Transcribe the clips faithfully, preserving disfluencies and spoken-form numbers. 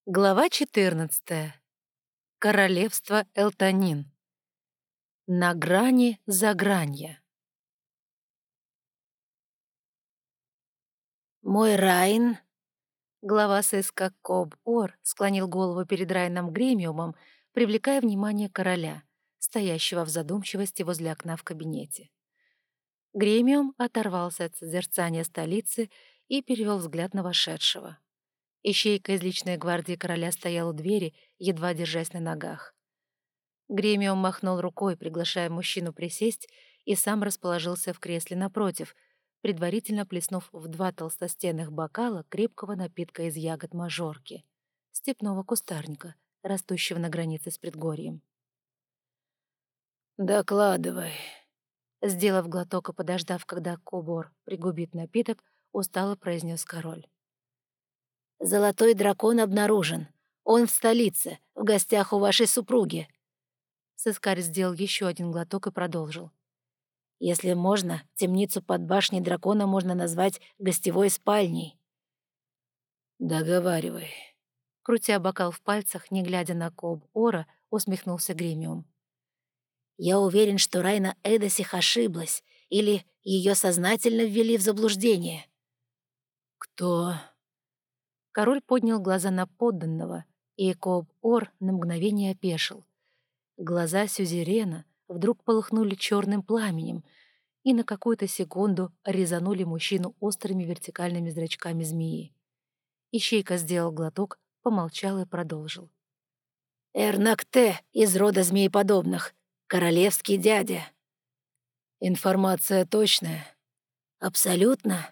Глава четырнадцатая. Королевство Элтанин. На грани загранья. «Мой Райн», — глава сыска Коб-Ор склонил голову перед Райном Гремиумом, привлекая внимание короля, стоящего в задумчивости возле окна в кабинете. Гремиум оторвался от созерцания столицы и перевел взгляд на вошедшего. Ищейка из личной гвардии короля стоял у двери, едва держась на ногах. Гремиум махнул рукой, приглашая мужчину присесть, и сам расположился в кресле напротив, предварительно плеснув в два толстостенных бокала крепкого напитка из ягод мажорки, степного кустарника, растущего на границе с предгорьем. «Докладывай», — сделав глоток и подождав, когда Кобор пригубит напиток, устало произнес король. «Золотой дракон обнаружен. Он в столице, в гостях у вашей супруги». Сыскарь сделал еще один глоток и продолжил. «Если можно, темницу под башней дракона можно назвать гостевой спальней». «Договаривай». Крутя бокал в пальцах, не глядя на Коб-Ора, усмехнулся Гремиум. «Я уверен, что Райна Эдосих ошиблась, или ее сознательно ввели в заблуждение». «Кто?» Король поднял глаза на подданного, и Коб-Ор на мгновение опешил. Глаза сюзерена вдруг полыхнули черным пламенем и на какую-то секунду резанули мужчину острыми вертикальными зрачками змеи. Ищейка сделал глоток, помолчал и продолжил. «Эрнакте из рода змееподобных, королевский дядя». «Информация точная?» «Абсолютно».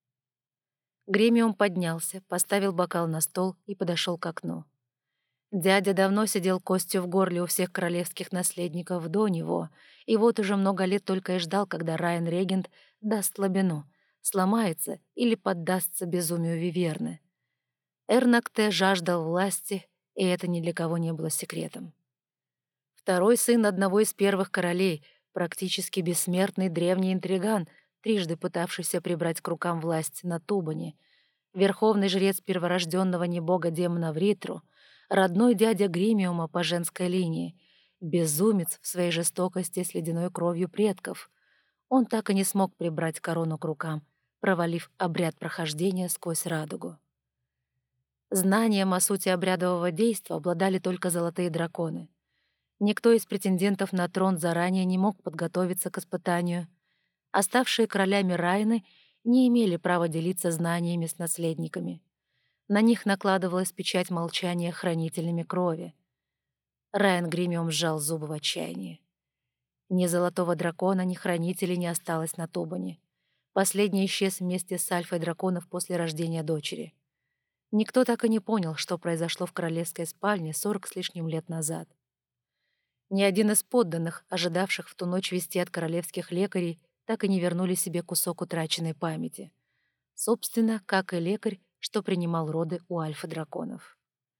Гремиум поднялся, поставил бокал на стол и подошел к окну. Дядя давно сидел костью в горле у всех королевских наследников до него, и вот уже много лет только и ждал, когда Райан-регент даст слабину, сломается или поддастся безумию Виверны. Эрнакте жаждал власти, и это ни для кого не было секретом. Второй сын одного из первых королей, практически бессмертный древний интриган, трижды пытавшийся прибрать к рукам власть на Тубане, верховный жрец перворожденного небога-демона Вритру, родной дядя Гримиума по женской линии, безумец в своей жестокости с ледяной кровью предков. Он так и не смог прибрать корону к рукам, провалив обряд прохождения сквозь радугу. Знанием о сути обрядового действа обладали только золотые драконы. Никто из претендентов на трон заранее не мог подготовиться к испытанию. Оставшие королями Райны не имели права делиться знаниями с наследниками. На них накладывалась печать молчания хранителями крови. Райан Гримиум сжал зубы в отчаянии. Ни золотого дракона, ни хранителей не осталось на Тубане. Последний исчез вместе с альфой драконов после рождения дочери. Никто так и не понял, что произошло в королевской спальне сорок с лишним лет назад. Ни один из подданных, ожидавших в ту ночь вести от королевских лекарей, так и не вернули себе кусок утраченной памяти. Собственно, как и лекарь, что принимал роды у альфа-драконов.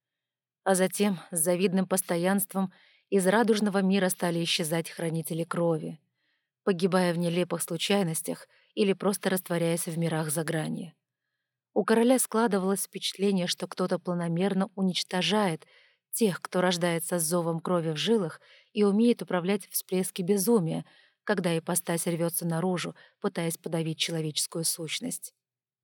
А затем, с завидным постоянством, из радужного мира стали исчезать хранители крови, погибая в нелепых случайностях или просто растворяясь в мирах за гранью. У короля складывалось впечатление, что кто-то планомерно уничтожает тех, кто рождается с зовом крови в жилах и умеет управлять всплески безумия, когда ипостась рвется наружу, пытаясь подавить человеческую сущность.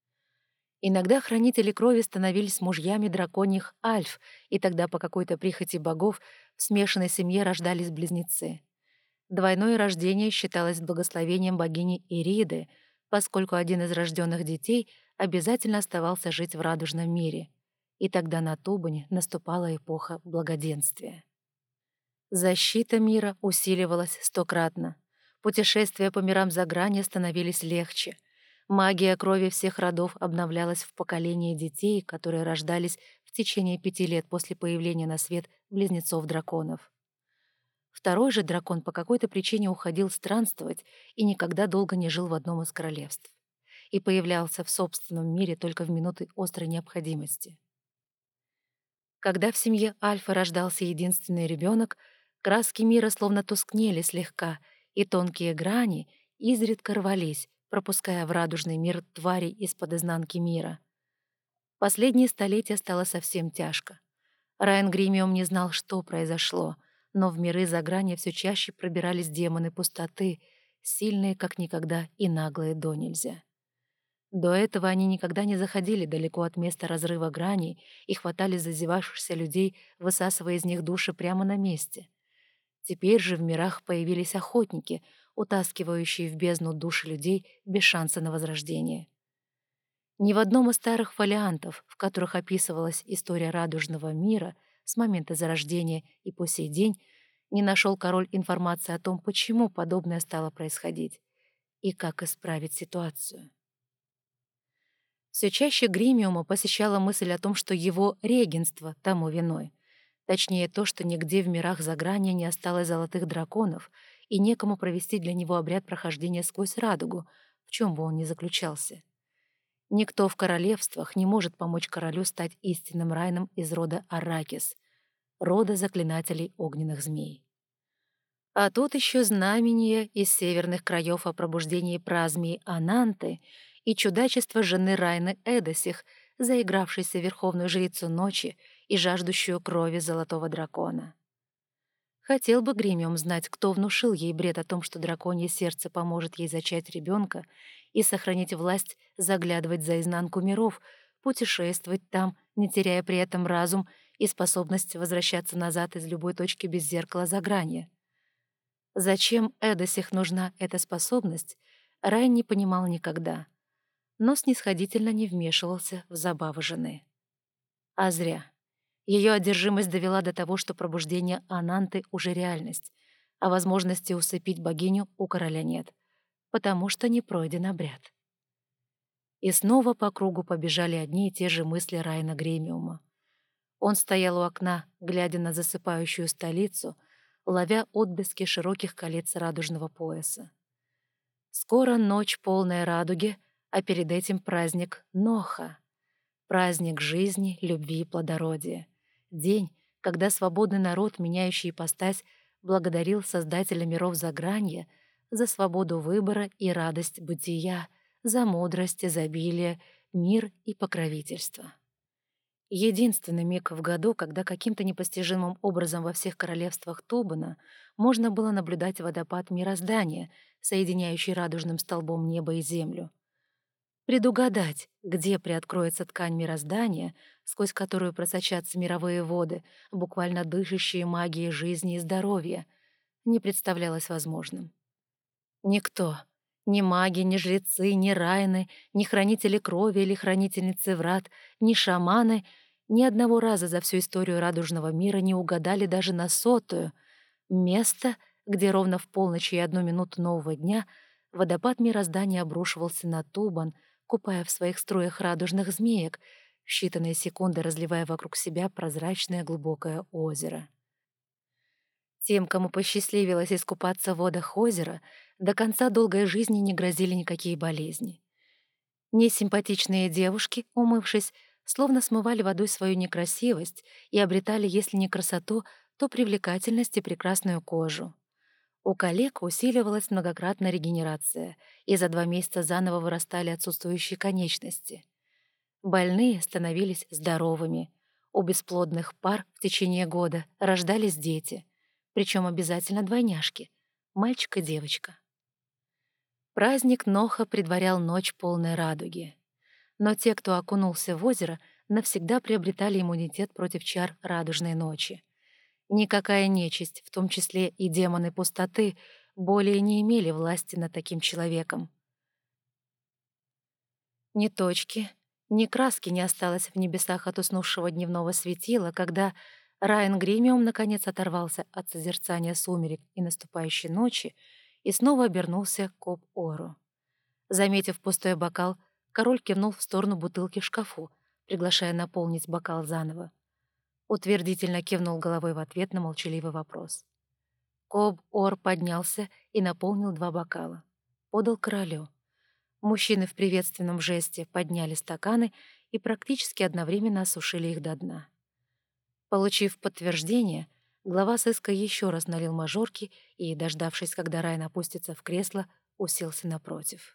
Иногда хранители крови становились мужьями драконьих альф, и тогда по какой-то прихоти богов в смешанной семье рождались близнецы. Двойное рождение считалось благословением богини Ириды, поскольку один из рожденных детей обязательно оставался жить в радужном мире, и тогда на Тубане наступала эпоха благоденствия. Защита мира усиливалась стократно. Путешествия по мирам за гранью становились легче. Магия крови всех родов обновлялась в поколении детей, которые рождались в течение пяти лет после появления на свет близнецов-драконов. Второй же дракон по какой-то причине уходил странствовать и никогда долго не жил в одном из королевств. И появлялся в собственном мире только в минуты острой необходимости. Когда в семье Альфа рождался единственный ребенок, краски мира словно тускнели слегка, и тонкие грани изредка рвались, пропуская в радужный мир тварей из-под изнанки мира. Последние столетия стало совсем тяжко. Райан Гримиум не знал, что произошло, но в миры за грани все чаще пробирались демоны пустоты, сильные как никогда и наглые до нельзя. До этого они никогда не заходили далеко от места разрыва граней и хватали зазевавшихся людей, высасывая из них души прямо на месте. Теперь же в мирах появились охотники, утаскивающие в бездну души людей без шанса на возрождение. Ни в одном из старых фолиантов, в которых описывалась история радужного мира с момента зарождения и по сей день, не нашел король информации о том, почему подобное стало происходить и как исправить ситуацию. Все чаще Гримиума посещала мысль о том, что его регенство тому виной. Точнее, то, что нигде в мирах за гранью не осталось золотых драконов и некому провести для него обряд прохождения сквозь радугу, в чем бы он ни заключался. Никто в королевствах не может помочь королю стать истинным Райном из рода Арракис, рода заклинателей огненных змей. А тут еще знамение из северных краев о пробуждении празмии Ананты и чудачество жены Райны Эдосих, заигравшейся верховную жрицу ночи и жаждущую крови золотого дракона. Хотел бы Гримиум знать, кто внушил ей бред о том, что драконье сердце поможет ей зачать ребенка и сохранить власть заглядывать за изнанку миров, путешествовать там, не теряя при этом разум и способность возвращаться назад из любой точки без зеркала за гранью. Зачем Эдосих нужна эта способность, Райан не понимал никогда, но снисходительно не вмешивался в забавы жены. А зря. Ее одержимость довела до того, что пробуждение Ананты уже реальность, а возможности усыпить богиню у короля нет, потому что не пройден обряд. И снова по кругу побежали одни и те же мысли Райана Гримиума. Он стоял у окна, глядя на засыпающую столицу, ловя отблески широких колец радужного пояса. Скоро ночь полная радуги, а перед этим праздник Ноха. Праздник жизни, любви и плодородия. День, когда свободный народ, меняющий ипостась, благодарил Создателя миров за гранья, за свободу выбора и радость бытия, за мудрость, изобилие, мир и покровительство. Единственный миг в году, когда каким-то непостижимым образом во всех королевствах Тубана можно было наблюдать водопад мироздания, соединяющий радужным столбом небо и землю. Предугадать, где приоткроется ткань мироздания, сквозь которую просочатся мировые воды, буквально дышащие магией жизни и здоровья, не представлялось возможным. Никто, ни маги, ни жрецы, ни райны, ни хранители крови или хранительницы врат, ни шаманы ни одного раза за всю историю радужного мира не угадали даже на сотую место, где ровно в полночь и одну минуту нового дня водопад мироздания обрушивался на Тубан, купая в своих струях радужных змеек, в считанные секунды разливая вокруг себя прозрачное глубокое озеро. Тем, кому посчастливилось искупаться в водах озера, до конца долгой жизни не грозили никакие болезни. Несимпатичные девушки, умывшись, словно смывали водой свою некрасивость и обретали, если не красоту, то привлекательность и прекрасную кожу. У коллег усиливалась многократная регенерация, и за два месяца заново вырастали отсутствующие конечности. Больные становились здоровыми. У бесплодных пар в течение года рождались дети, причем обязательно двойняшки — мальчик и девочка. Праздник Ноха предварял ночь полной радуги. Но те, кто окунулся в озеро, навсегда приобретали иммунитет против чар радужной ночи. Никакая нечисть, в том числе и демоны пустоты, более не имели власти над таким человеком. Ни точки, ни краски не осталось в небесах от уснувшего дневного светила, когда Райан Гримиум наконец оторвался от созерцания сумерек и наступающей ночи и снова обернулся к Коб-Ору. Заметив пустой бокал, король кивнул в сторону бутылки в шкафу, приглашая наполнить бокал заново. Утвердительно кивнул головой в ответ на молчаливый вопрос. Коб-Ор поднялся и наполнил два бокала. Подал королю. Мужчины в приветственном жесте подняли стаканы и практически одновременно осушили их до дна. Получив подтверждение, глава сыска еще раз налил мажорки и, дождавшись, когда Райан опустится в кресло, уселся напротив.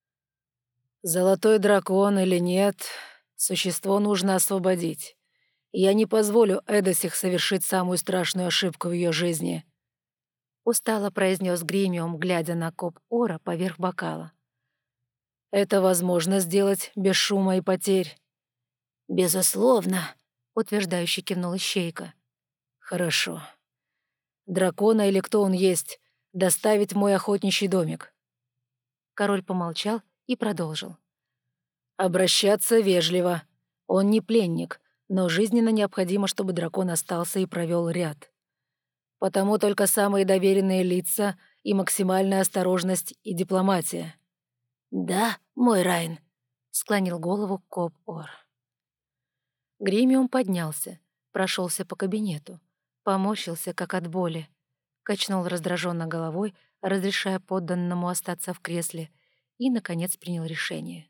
«Золотой дракон или нет, существо нужно освободить. Я не позволю Эдосих совершить самую страшную ошибку в ее жизни. Устало произнес Гримиум, глядя на коп Ора поверх бокала. Это возможно сделать без шума и потерь. «Безусловно», — утверждающе кивнула Ищейка. Хорошо. Дракона или кто он есть, доставить в мой охотничий домик. Король помолчал и продолжил. Обращаться вежливо. Он не пленник, но жизненно необходимо, чтобы дракон остался и провел ряд. Потому только самые доверенные лица и максимальная осторожность и дипломатия. «Да, мой Райн», — склонил голову коп Ор. Гримиум поднялся, прошелся по кабинету, поморщился, как от боли, качнул раздраженно головой, разрешая подданному остаться в кресле, и, наконец, принял решение.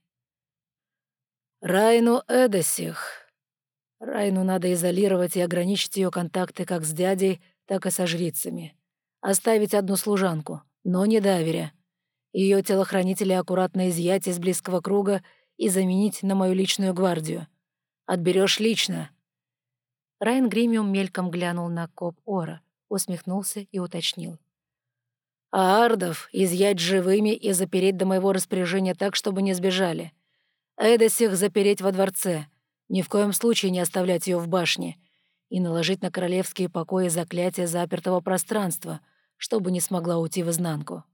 Райну Эдосих. Райну надо изолировать и ограничить ее контакты как с дядей, так и со жрицами. Оставить одну служанку, но не доверя. Ее телохранителя аккуратно изъять из близкого круга и заменить на мою личную гвардию. Отберешь лично. Райн Гримиум мельком глянул на коп Ора, усмехнулся и уточнил. А ардов изъять живыми и запереть до моего распоряжения так, чтобы не сбежали. Эдосих запереть во дворце, ни в коем случае не оставлять ее в башне, и наложить на королевские покои заклятие запертого пространства, чтобы не смогла уйти в изнанку.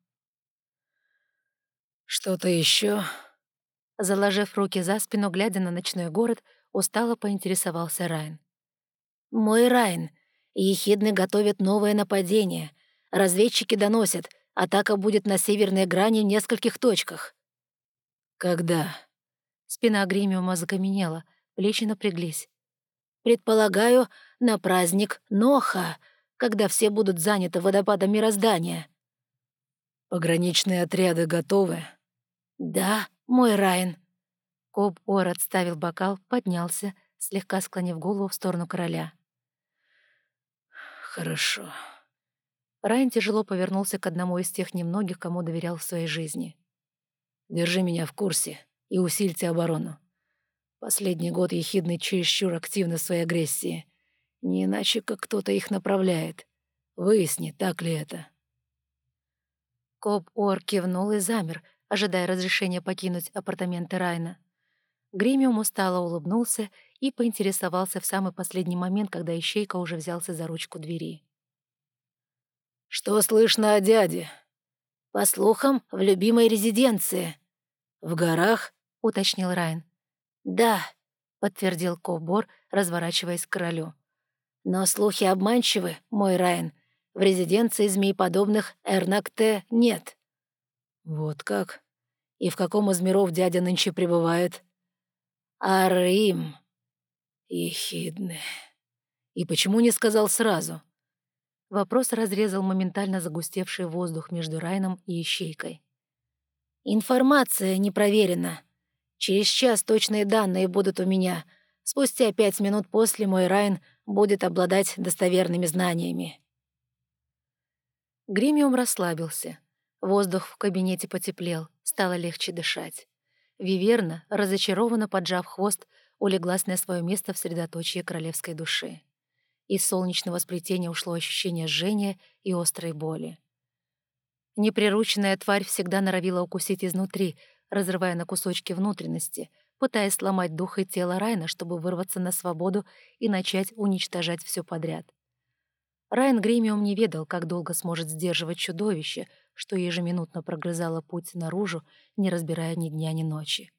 «Что-то еще? Заложив руки за спину, глядя на ночной город, устало поинтересовался Райн. «Мой Райн, ехидны готовят новое нападение. Разведчики доносят, атака будет на северной грани в нескольких точках». «Когда?» Спина Гримиума закаменела, плечи напряглись. «Предполагаю, на праздник Ноха, когда все будут заняты водопадом мироздания». «Пограничные отряды готовы?» «Да, мой Райн». Коп Ор отставил бокал, поднялся, слегка склонив голову в сторону короля. «Хорошо». Райн тяжело повернулся к одному из тех немногих, кому доверял в своей жизни. «Держи меня в курсе и усильте оборону. Последний год ехидны чересчур активны в своей агрессии. Не иначе, как кто-то их направляет. Выясни, так ли это». Коп Ор кивнул и замер, ожидая разрешения покинуть апартаменты Райна. Гримиум устало улыбнулся и поинтересовался в самый последний момент, когда Ищейка уже взялся за ручку двери. «Что слышно о дяде?» «По слухам, в любимой резиденции». «В горах?» — уточнил Райн. «Да», — подтвердил Кобор, разворачиваясь к королю. «Но слухи обманчивы, мой Райн. В резиденции змей-подобных Эрнакте нет». «Вот как? И в каком из миров дядя нынче пребывает?» «Арим». «Ехидны. И почему не сказал сразу?» Вопрос разрезал моментально загустевший воздух между Райном и Ищейкой. «Информация не проверена. Через час точные данные будут у меня. Спустя пять минут после мой Райн будет обладать достоверными знаниями». Гримиум расслабился. Воздух в кабинете потеплел, стало легче дышать. Виверна, разочарованно поджав хвост, улеглась на свое место в средоточии королевской души. Из солнечного сплетения ушло ощущение жжения и острой боли. Неприрученная тварь всегда норовила укусить изнутри, разрывая на кусочки внутренности, пытаясь сломать дух и тело Райна, чтобы вырваться на свободу и начать уничтожать все подряд. Райн Гримиум не ведал, как долго сможет сдерживать чудовище, что ежеминутно прогрызало путь наружу, не разбирая ни дня, ни ночи.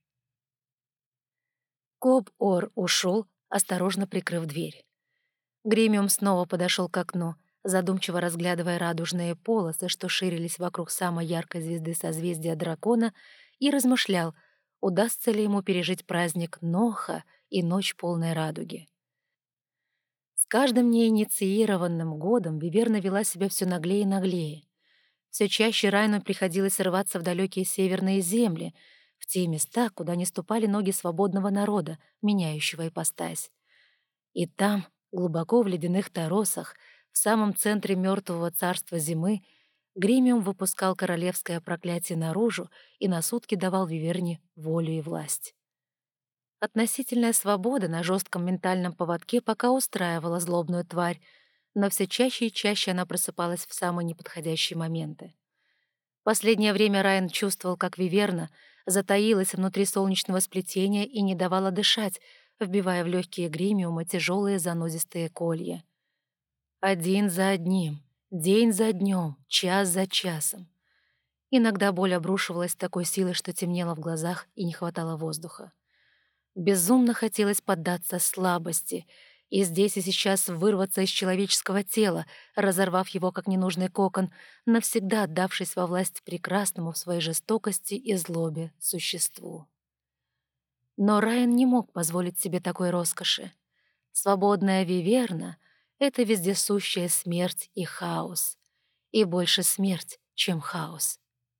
Коп Ор ушел, осторожно прикрыв дверь. Гримиум снова подошел к окну, задумчиво разглядывая радужные полосы, что ширились вокруг самой яркой звезды созвездия дракона, и размышлял, удастся ли ему пережить праздник Ноха и ночь полной радуги. С каждым неинициированным годом Виверна вела себя все наглее и наглее. Все чаще Райну приходилось рваться в далекие северные земли, в те места, куда не ступали ноги свободного народа, меняющего ипостась. И там, глубоко в ледяных торосах, в самом центре мертвого царства зимы, Гримиум выпускал королевское проклятие наружу и на сутки давал Виверне волю и власть. Относительная свобода на жестком ментальном поводке пока устраивала злобную тварь, но все чаще и чаще она просыпалась в самые неподходящие моменты. Последнее время Райан чувствовал, как виверна затаилась внутри солнечного сплетения и не давала дышать, вбивая в легкие гримиума тяжелые занозистые колья. Один за одним, день за днем, час за часом. Иногда боль обрушивалась с такой силой, что темнело в глазах и не хватало воздуха. Безумно хотелось поддаться слабости и здесь и сейчас вырваться из человеческого тела, разорвав его как ненужный кокон, навсегда отдавшись во власть прекрасному в своей жестокости и злобе существу. Но Райан не мог позволить себе такой роскоши. Свободная виверна — это вездесущая смерть и хаос. И больше смерть, чем хаос.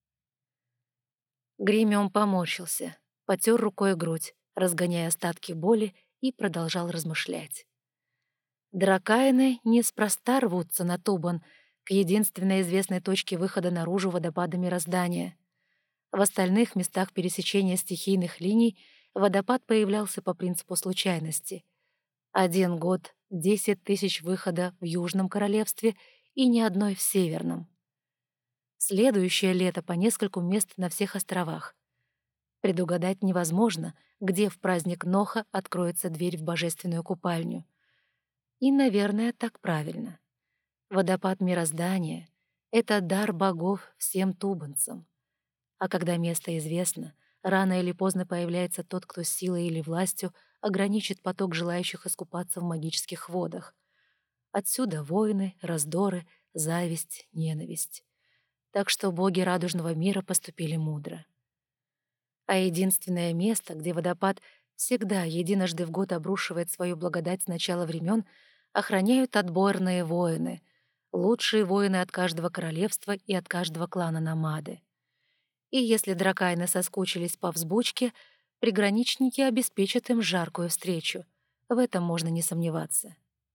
Гримиум поморщился, потер рукой грудь, разгоняя остатки боли, и продолжал размышлять. Дракайны неспроста рвутся на Тубан, к единственной известной точке выхода наружу водопада мироздания. В остальных местах пересечения стихийных линий водопад появлялся по принципу случайности. Один год, десять тысяч выхода в Южном Королевстве и ни одной в Северном. Следующее лето по нескольку мест на всех островах. Предугадать невозможно, где в праздник Ноха откроется дверь в божественную купальню. И, наверное, так правильно. Водопад мироздания — это дар богов всем тубанцам. А когда место известно, рано или поздно появляется тот, кто силой или властью ограничит поток желающих искупаться в магических водах. Отсюда войны, раздоры, зависть, ненависть. Так что боги радужного мира поступили мудро. А единственное место, где водопад всегда единожды в год обрушивает свою благодать с начала времен, охраняют отборные воины, лучшие воины от каждого королевства и от каждого клана Намады. И если дракайны соскучились по взбучке, приграничники обеспечат им жаркую встречу. В этом можно не сомневаться.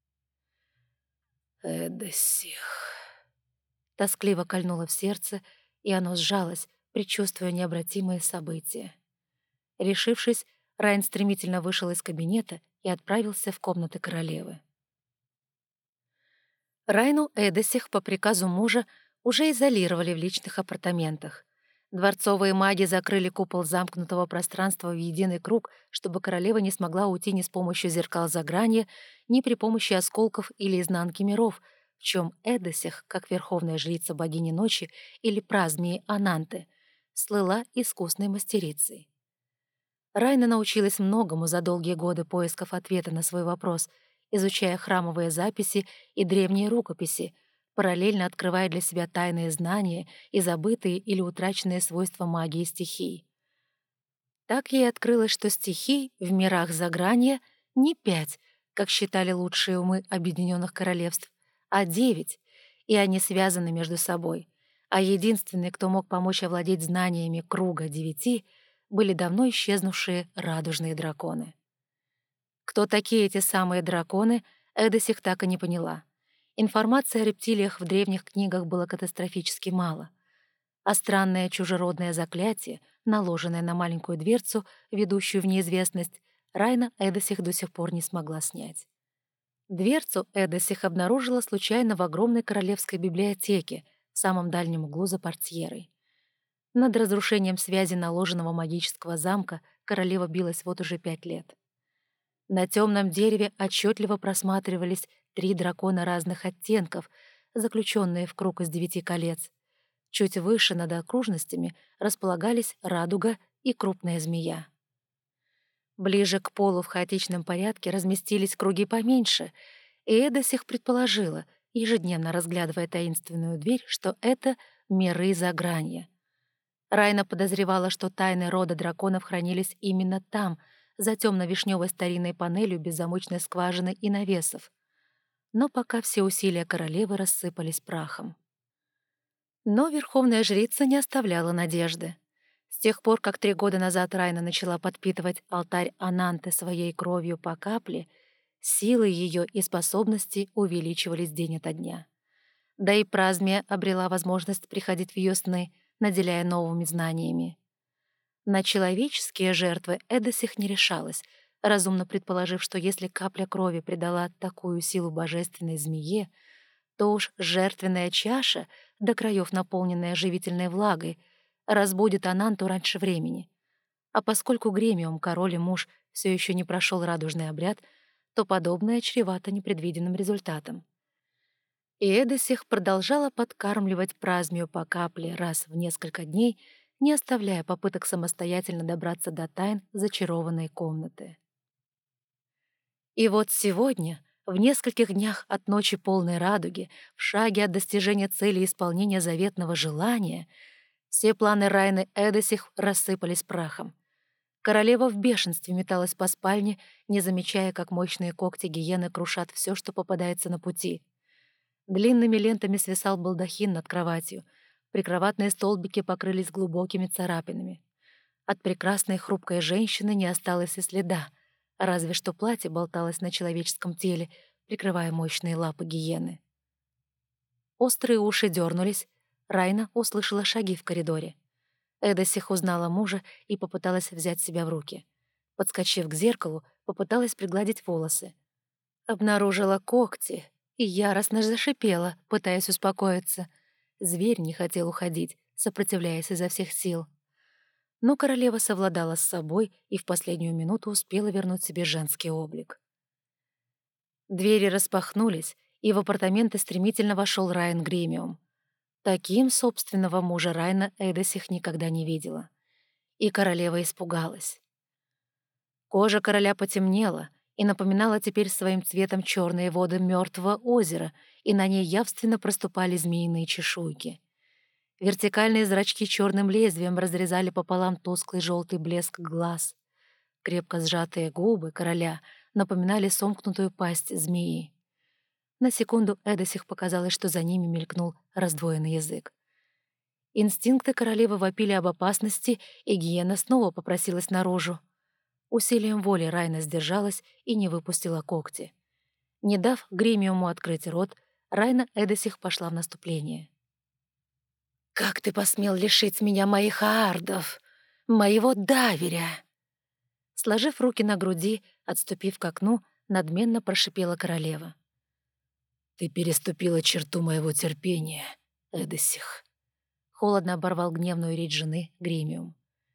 «Эдосих...» Тоскливо кольнуло в сердце, и оно сжалось, предчувствуя необратимые события. Решившись, Райан стремительно вышел из кабинета и отправился в комнаты королевы. Райну Эдосих по приказу мужа уже изолировали в личных апартаментах. Дворцовые маги закрыли купол замкнутого пространства в единый круг, чтобы королева не смогла уйти ни с помощью зеркал загранья, ни при помощи осколков или изнанки миров, в чем Эдосих, как верховная жрица богини ночи или празмии Ананты, слыла искусной мастерицей. Райна научилась многому за долгие годы поисков ответа на свой вопрос, изучая храмовые записи и древние рукописи, параллельно открывая для себя тайные знания и забытые или утраченные свойства магии стихий. Так ей открылось, что стихий в мирах загранья не пять, как считали лучшие умы Объединенных Королевств, а девять, и они связаны между собой, а единственный, кто мог помочь овладеть знаниями круга девяти, были давно исчезнувшие радужные драконы. Кто такие эти самые драконы, Эдосих так и не поняла. Информации о рептилиях в древних книгах было катастрофически мало, а странное чужеродное заклятие, наложенное на маленькую дверцу, ведущую в неизвестность, Райна Эдосих до сих пор не смогла снять. Дверцу Эдосих обнаружила случайно в огромной королевской библиотеке в самом дальнем углу за портьерой. Над разрушением связи наложенного магического замка королева билась вот уже пять лет. На темном дереве отчетливо просматривались три дракона разных оттенков, заключенные в круг из девяти колец. Чуть выше над окружностями располагались радуга и крупная змея. Ближе к полу в хаотичном порядке разместились круги поменьше, и Эдосих предположила, ежедневно разглядывая таинственную дверь, что это миры загранья. Райна подозревала, что тайны рода драконов хранились именно там, за темно-вишневой старинной панелью без замочной скважины и навесов. Но пока все усилия королевы рассыпались прахом. Но верховная жрица не оставляла надежды. С тех пор, как три года назад Райна начала подпитывать алтарь Ананты своей кровью по капле, силы ее и способности увеличивались день ото дня. Да и Празмия обрела возможность приходить в ее сны, наделяя новыми знаниями. На человеческие жертвы Эдосих не решалась, разумно предположив, что если капля крови придала такую силу божественной змее, то уж жертвенная чаша, до краев наполненная живительной влагой, разбудит Ананту раньше времени. А поскольку Гремиум, король и муж, все еще не прошел радужный обряд, то подобное чревато непредвиденным результатом. И Эдосих продолжала подкармливать Празмию по капле раз в несколько дней, не оставляя попыток самостоятельно добраться до тайн зачарованной комнаты. И вот сегодня, в нескольких днях от ночи полной радуги, в шаге от достижения цели исполнения заветного желания, все планы Райны Эдосих рассыпались прахом. Королева в бешенстве металась по спальне, не замечая, как мощные когти гиены крушат все, что попадается на пути. Длинными лентами свисал балдахин над кроватью, прикроватные столбики покрылись глубокими царапинами. От прекрасной хрупкой женщины не осталось и следа, разве что платье болталось на человеческом теле, прикрывая мощные лапы гиены. Острые уши дернулись, Райна услышала шаги в коридоре. Эдосих узнала мужа и попыталась взять себя в руки. Подскочив к зеркалу, попыталась пригладить волосы. Обнаружила когти и яростно зашипела, пытаясь успокоиться. Зверь не хотел уходить, сопротивляясь изо всех сил. Но королева совладала с собой и в последнюю минуту успела вернуть себе женский облик. Двери распахнулись, и в апартаменты стремительно вошел Райан Гремиум. Таким собственного мужа Райна Эдосих никогда не видела. И королева испугалась. Кожа короля потемнела и напоминала теперь своим цветом черные воды мертвого озера, и на ней явственно проступали змеиные чешуйки. Вертикальные зрачки черным лезвием разрезали пополам тусклый желтый блеск глаз. Крепко сжатые губы короля напоминали сомкнутую пасть змеи. На секунду Эдосих показалось, что за ними мелькнул раздвоенный язык. Инстинкты королевы вопили об опасности, и гиена снова попросилась наружу. Усилием воли Райна сдержалась и не выпустила когти. Не дав Гремиуму открыть рот, Райна Эдосих пошла в наступление. «Как ты посмел лишить меня моих аардов, моего Даверя?» Сложив руки на груди, отступив к окну, надменно прошипела королева. «Ты переступила черту моего терпения, Эдосих», — холодно оборвал гневную речь жены Гремиум.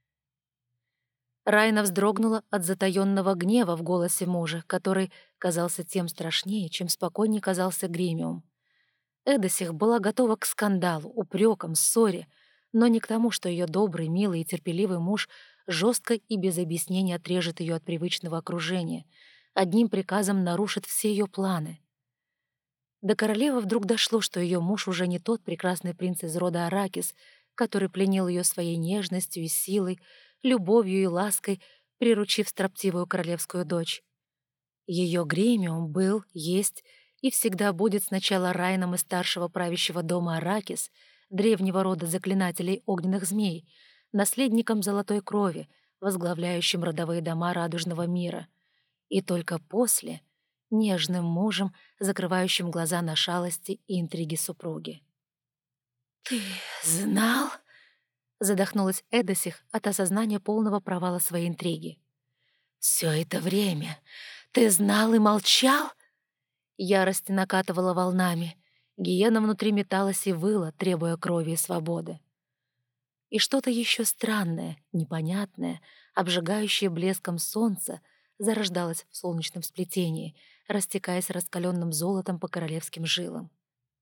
Райна вздрогнула от затаённого гнева в голосе мужа, который казался тем страшнее, чем спокойнее казался Гремиум. Эдосих была готова к скандалу, упрекам, ссоре, но не к тому, что ее добрый, милый и терпеливый муж жестко и без объяснений отрежет ее от привычного окружения, одним приказом нарушит все ее планы. До королевы вдруг дошло, что ее муж уже не тот прекрасный принц из рода Аракис, который пленил ее своей нежностью и силой, любовью и лаской, приручив строптивую королевскую дочь. Ее Гремиум был, есть и всегда будет сначала Райном из старшего правящего дома Аракис, древнего рода заклинателей огненных змей, наследником золотой крови, возглавляющим родовые дома радужного мира, и только после — нежным мужем, закрывающим глаза на шалости и интриги супруги. «Ты знал?» — задохнулась Эдосих от осознания полного провала своей интриги. «Все это время ты знал и молчал?» Ярость накатывала волнами. Гиена внутри металась и выла, требуя крови и свободы. И что-то еще странное, непонятное, обжигающее блеском солнца, зарождалось в солнечном сплетении, растекаясь раскаленным золотом по королевским жилам.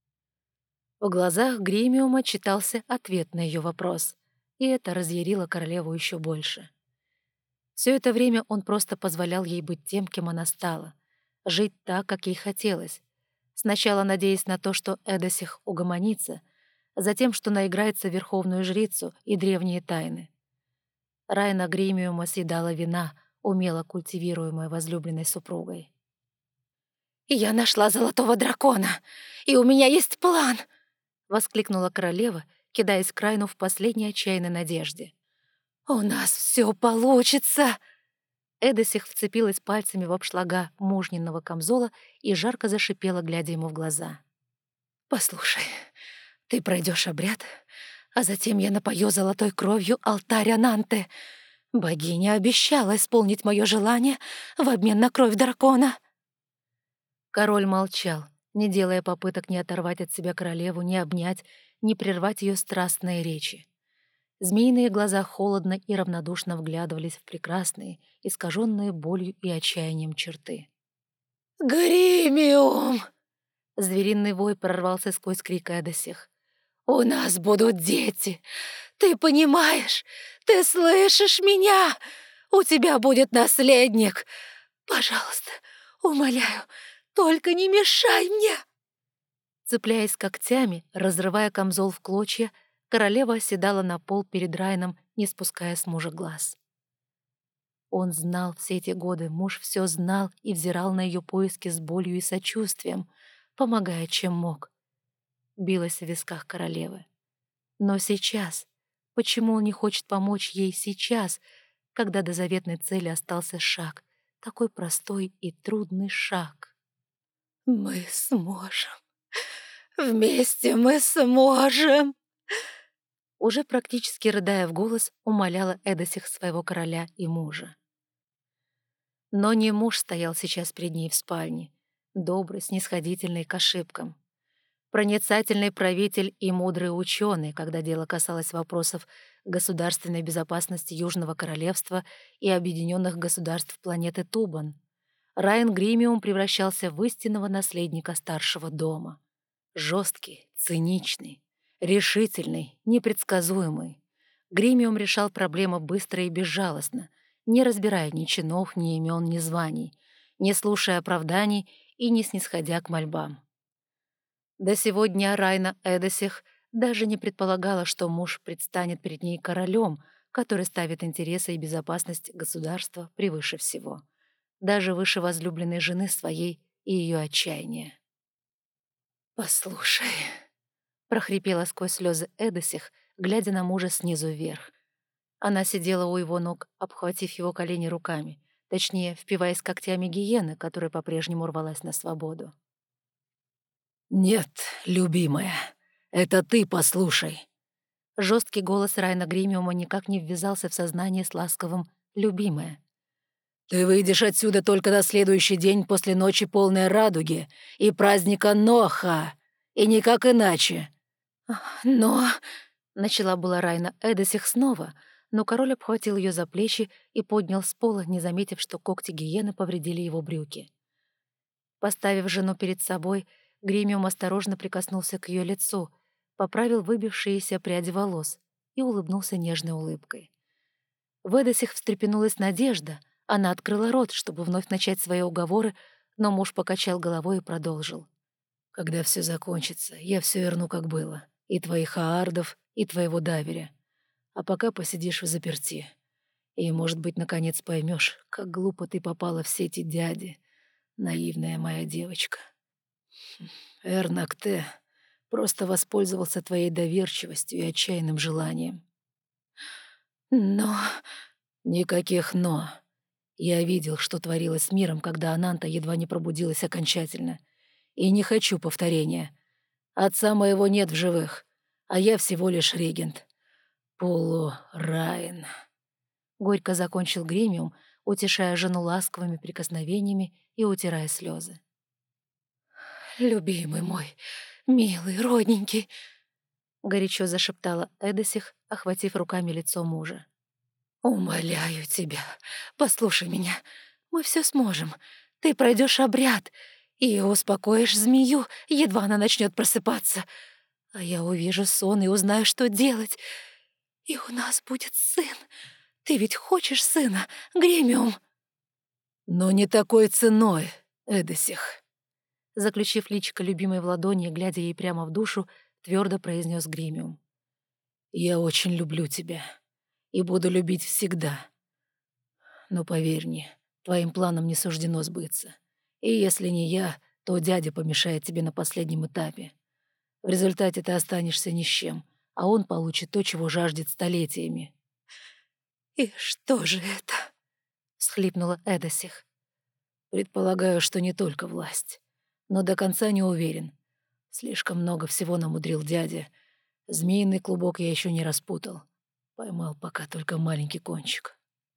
В глазах Гремиума читался ответ на ее вопрос, и это разъярило королеву еще больше. Все это время он просто позволял ей быть тем, кем она стала, жить так, как ей хотелось, сначала надеясь на то, что Эдосих угомонится, затем, что наиграется в верховную жрицу и древние тайны. Райна Гремиума съедала вина, умело культивируемая возлюбленной супругой. «Я нашла золотого дракона, и у меня есть план!» — воскликнула королева, кидаясь к Райну в последней отчаянной надежде. «У нас все получится!» Эдосих вцепилась пальцами в обшлага мужнинного камзола и жарко зашипела, глядя ему в глаза. «Послушай, ты пройдешь обряд, а затем я напою золотой кровью алтарь Ананты. Богиня обещала исполнить мое желание в обмен на кровь дракона». Король молчал, не делая попыток ни оторвать от себя королеву, ни обнять, ни прервать ее страстные речи. Змеиные глаза холодно и равнодушно вглядывались в прекрасные, искаженные болью и отчаянием черты. «Гримиум!» Звериный вой прорвался сквозь крик Эдосих. «У нас будут дети! Ты понимаешь? Ты слышишь меня? У тебя будет наследник! Пожалуйста, умоляю, только не мешай мне!» Цепляясь когтями, разрывая камзол в клочья, королева оседала на пол перед Райном, не спуская с мужа глаз. Он знал все эти годы, муж все знал и взирал на ее поиски с болью и сочувствием, помогая, чем мог. Билась в висках королевы. Но сейчас... Почему он не хочет помочь ей сейчас, когда до заветной цели остался шаг, такой простой и трудный шаг? «Мы сможем. Вместе мы сможем!» Уже практически рыдая в голос, умоляла Эдосих своего короля и мужа. Но не муж стоял сейчас перед ней в спальне, добрый, снисходительный к ошибкам. Проницательный правитель и мудрый ученый, когда дело касалось вопросов государственной безопасности Южного Королевства и объединенных государств планеты Тубан. Райан Гримиум превращался в истинного наследника старшего дома. Жесткий, циничный, решительный, непредсказуемый. Гримиум решал проблемы быстро и безжалостно, не разбирая ни чинов, ни имен, ни званий, не слушая оправданий и не снисходя к мольбам. До сего дня Райна Эдосих даже не предполагала, что муж предстанет перед ней королем, который ставит интересы и безопасность государства превыше всего, даже выше возлюбленной жены своей и ее отчаяния. «Послушай», — прохрипела сквозь слезы Эдосих, глядя на мужа снизу вверх. Она сидела у его ног, обхватив его колени руками, точнее, впиваясь когтями гиены, которая по-прежнему рвалась на свободу. «Нет, любимая, это ты послушай». Жесткий голос Райна Гримиума никак не ввязался в сознание с ласковым «любимая». «Ты выйдешь отсюда только на следующий день после ночи полной радуги и праздника Ноха, и никак иначе». «Но...» — начала была Райна Эдосих снова, но король обхватил ее за плечи и поднял с пола, не заметив, что когти гиены повредили его брюки. Поставив жену перед собой, Гримиум осторожно прикоснулся к ее лицу, поправил выбившиеся пряди волос и улыбнулся нежной улыбкой. В Эдосих встрепенулась надежда, она открыла рот, чтобы вновь начать свои уговоры, но муж покачал головой и продолжил. «Когда все закончится, я все верну, как было, и твоих аардов, и твоего Даверя. А пока посидишь в заперти. И, может быть, наконец поймешь, как глупо ты попала в сети дяди, наивная моя девочка. Эрнакте просто воспользовался твоей доверчивостью и отчаянным желанием». «Но...» «Никаких «но». Я видел, что творилось с миром, когда Ананта едва не пробудилась окончательно. И не хочу повторения. Отца моего нет в живых, а я всего лишь регент. Полу-Райан». Горько закончил Гримиум, утешая жену ласковыми прикосновениями и утирая слезы. «Любимый мой, милый, родненький!» — горячо зашептала Эдосих, охватив руками лицо мужа. «Умоляю тебя, послушай меня. Мы все сможем. Ты пройдешь обряд и успокоишь змею, едва она начнет просыпаться. А я увижу сон и узнаю, что делать. И у нас будет сын. Ты ведь хочешь сына, Гримиум?» «Но не такой ценой, Эдосих». Заключив личико любимой в ладони, глядя ей прямо в душу, твердо произнес Гримиум. «Я очень люблю тебя и буду любить всегда. Но поверь мне, твоим планам не суждено сбыться. И если не я, то дядя помешает тебе на последнем этапе. В результате ты останешься ни с чем, а он получит то, чего жаждет столетиями». «И что же это?» — всхлипнула Эдосих. «Предполагаю, что не только власть. Но до конца не уверен. Слишком много всего намудрил дядя. Змеиный клубок я еще не распутал. Поймал пока только маленький кончик».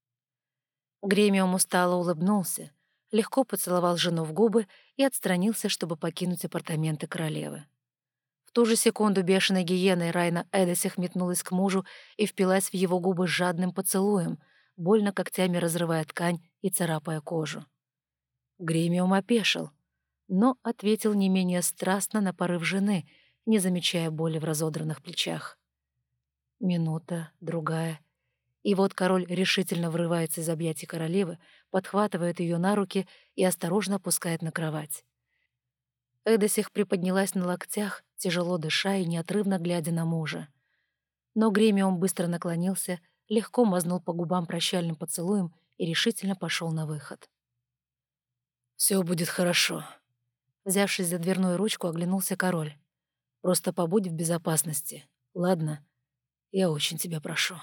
Гремиум устало улыбнулся, легко поцеловал жену в губы и отстранился, чтобы покинуть апартаменты королевы. В ту же секунду бешеной гиеной Райна Эдосих метнулась к мужу и впилась в его губы жадным поцелуем, больно когтями разрывая ткань и царапая кожу. Гремиум опешил, но ответил не менее страстно на порыв жены, не замечая боли в разодранных плечах. Минута, другая. И вот король решительно врывается из объятий королевы, подхватывает ее на руки и осторожно опускает на кровать. Эдосих приподнялась на локтях, тяжело дыша и неотрывно глядя на мужа. Но Гремиум быстро наклонился, легко мазнул по губам прощальным поцелуем и решительно пошел на выход. «Все будет хорошо», — взявшись за дверную ручку, оглянулся король. «Просто побудь в безопасности, ладно? Я очень тебя прошу».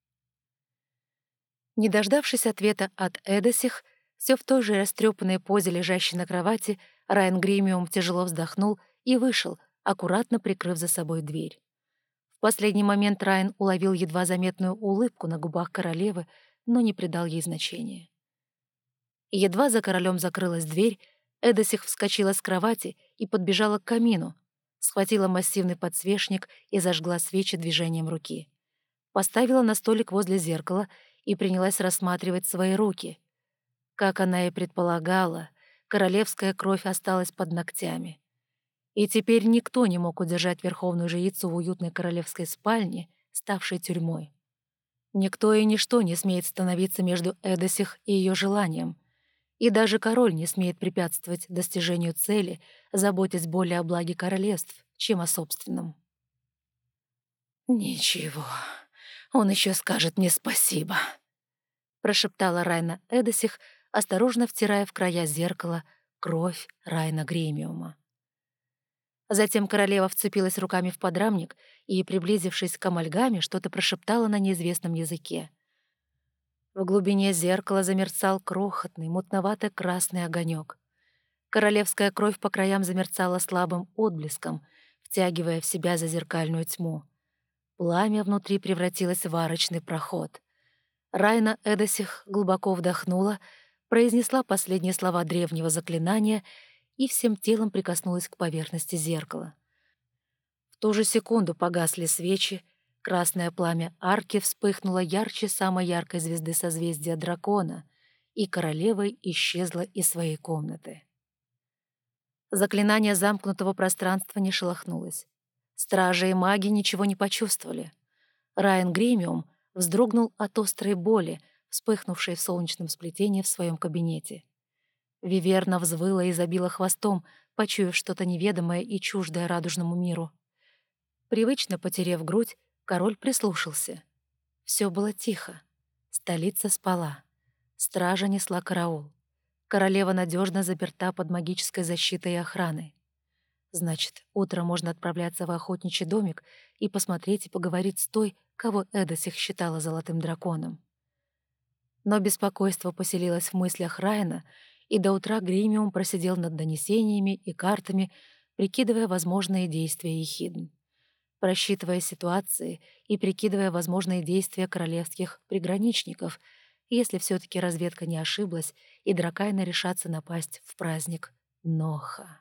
Не дождавшись ответа от Эдосих, все в той же растрепанной позе, лежащей на кровати, Райан Гремиум тяжело вздохнул и вышел, аккуратно прикрыв за собой дверь. В последний момент Райан уловил едва заметную улыбку на губах королевы, но не придал ей значения. Едва за королем закрылась дверь, Эдосих вскочила с кровати и подбежала к камину, схватила массивный подсвечник и зажгла свечи движением руки. Поставила на столик возле зеркала и принялась рассматривать свои руки. Как она и предполагала, королевская кровь осталась под ногтями. И теперь никто не мог удержать верховную жрицу в уютной королевской спальне, ставшей тюрьмой. Никто и ничто не смеет становиться между Эдосих и ее желанием. И даже король не смеет препятствовать достижению цели, заботясь более о благе королевств, чем о собственном. «Ничего, он еще скажет мне спасибо», — прошептала Райна Эдосих, осторожно втирая в края зеркала кровь Райна Гремиума. Затем королева вцепилась руками в подрамник и, приблизившись к амальгаме, что-то прошептала на неизвестном языке. В глубине зеркала замерцал крохотный, мутновато-красный огонек. Королевская кровь по краям замерцала слабым отблеском, втягивая в себя зазеркальную тьму. Пламя внутри превратилось в арочный проход. Райна Эдосих глубоко вдохнула, произнесла последние слова древнего заклинания и всем телом прикоснулась к поверхности зеркала. В ту же секунду погасли свечи, красное пламя арки вспыхнуло ярче самой яркой звезды созвездия дракона, и королева исчезла из своей комнаты. Заклинание замкнутого пространства не шелохнулось. Стражи и маги ничего не почувствовали. Райан Гремиум вздрогнул от острой боли, вспыхнувшей в солнечном сплетении в своем кабинете. Виверна взвыла и забила хвостом, почуяв что-то неведомое и чуждое радужному миру. Привычно потерев грудь, король прислушался. Все было тихо. Столица спала. Стража несла караул. Королева надежно заперта под магической защитой и охраной. Значит, утром можно отправляться в охотничий домик и посмотреть и поговорить с той, кого Эдосих считала золотым драконом. Но беспокойство поселилось в мыслях Райана, и до утра Гремиум просидел над донесениями и картами, прикидывая возможные действия Ехидн, просчитывая ситуации и прикидывая возможные действия королевских приграничников, если все-таки разведка не ошиблась и дракайны решатся напасть в праздник Ноха.